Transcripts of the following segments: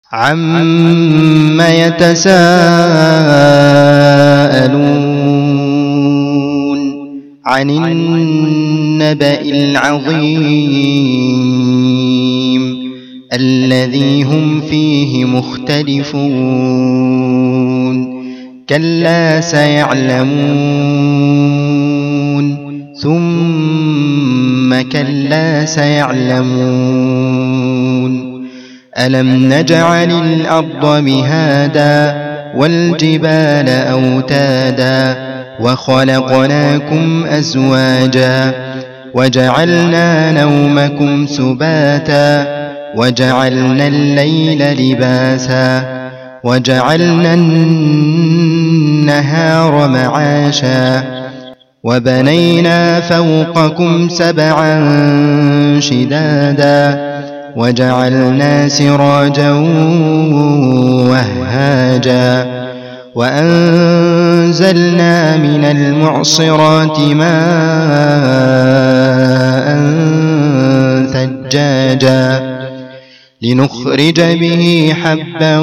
عَمَّ يَتَسَاءَلُونَ عَنِ النَّبَإِ الْعَظِيمِ الَّذِي هُمْ فِيهِ مُخْتَلِفُونَ كَلَّا سَيَعْلَمُونَ ثُمَّ كَلَّا سَيَعْلَمُونَ أَلَمْ نَجْعَلِ الْأَرْضَ مِهَادًا وَالْجِبَالَ أَوْتَادًا وَخَلَقْنَاكُمْ أَزْوَاجًا وَجَعَلْنَا نَوْمَكُمْ سُبَاتًا وَجَعَلْنَا اللَّيْلَ لِبَاسًا وَجَعَلْنَا النَّهَارَ مَعَاشًا وَبَنَيْنَا فَوْقَكُمْ سَبْعًا شِدَادًا وَجَعَلْنَا سِرَاجًا وَهَّاجًا وَأَنزَلْنَا مِنَ الْمُعْصِرَاتِ مَاءً ثَجَّاجًا لِنُخْرِجَ بِهِ حَبًّا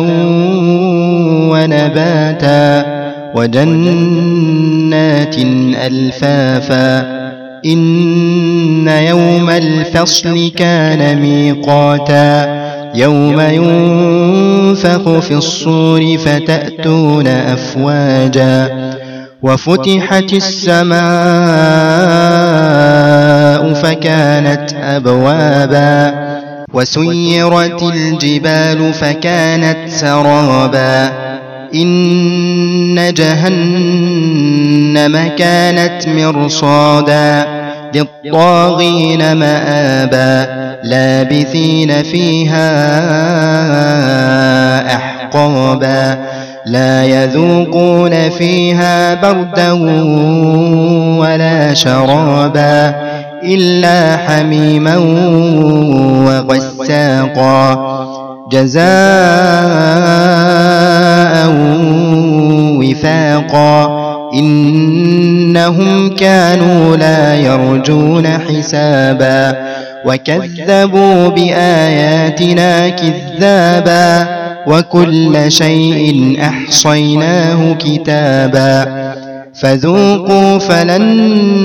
وَنَبَاتًا وَجَنَّاتٍ أَلْفَافًا إِنَّ يَوْمَ الْفَصْلِ كَانَ مِيقَاتًا يَوْمَ يُنفَخُ فِي الصُّورِ فَتَأْتُونَ أَفْوَاجًا وَفُتِحَتِ السَّمَاءُ فَكَانَتْ أَبْوَابًا وَسُيِّرَتِ الْجِبَالُ فَكَانَتْ سَرَابًا إِنَّ جَهَنَّمَ كَانَتْ مِرْصَادًا لِلطَّاغِينَ مَآبًا لَابِثِينَ فِيهَا أَحْقَابًا لَا يَذُوقُونَ فِيهَا بَرْدًا وَلَا شَرَابًا إِلَّا حَمِيمًا وَغَسَّاقًا جَزَاءً وِفَاقًا إِنَّهُمْ كَانُوا لَا يَرْجُونَ حِسَابًا وَكَذَّبُوا بِآيَاتِنَا كِذَّابًا وَكُلَّ شَيْءٍ أَحْصَيْنَاهُ كِتَابًا فَذُوقُوا فَلَن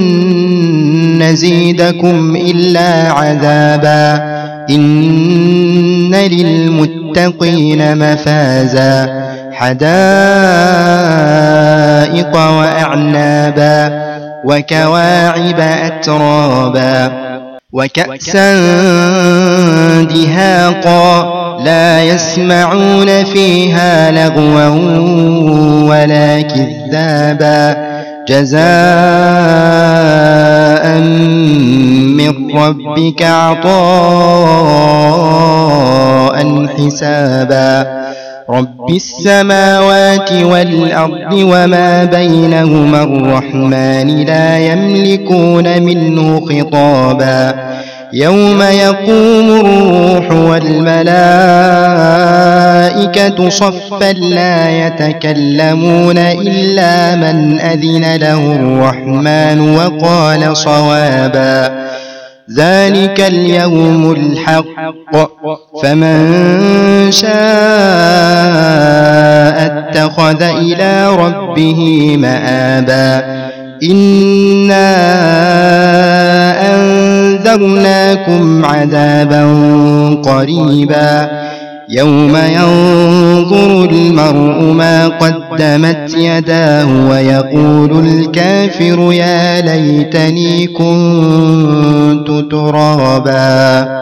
نَّزِيدَكُمْ إِلَّا عَذَابًا إِنَّ لِلْمُتَّقِينَ مَفَازًا حَدَائِقَ وَأَعْنَابًا وَكَوَاعِبَ أَتْرَابًا وَكَأْسًا دِهَاقًا لَا يَسْمَعُونَ فِيهَا لَغْوًا وَلَا كِذَّابًا جَزَاءً مِّن رَّبِّكَ عَطَاءً حِسَابًا رَبِّ السَّمَاوَاتِ وَالْأَرْضِ وَمَا بَيْنَهُمَا الرَّحْمَٰنِ لَا يَمْلِكُونَ مِنْهُ خِطَابًا يَوْمَ يَقُومُ الرُّوحُ وَالْمَلَائِكَةُ صَفًّا لَّا يَتَكَلَّمُونَ إِلَّا مَنْ أَذِنَ لَهُ الرَّحْمَٰنُ وَقَالَ صَوَابًا ذَلِكَ الْيَوْمُ الْحَقُّ فَمَن شَاءَ اتَّخَذَ إِلَىٰ رَبِّهِ مَآبًا إِنَّا أَنذَرْنَاكُمْ عَذَابًا قَرِيبًا يَوْمَ يَنظُرُ الْمَرْءُ مَا قَدَّمَتْ يَدَاهُ وَيَقُولُ الْكَافِرُ يَا لَيْتَنِي كُنتُ تُرَابًا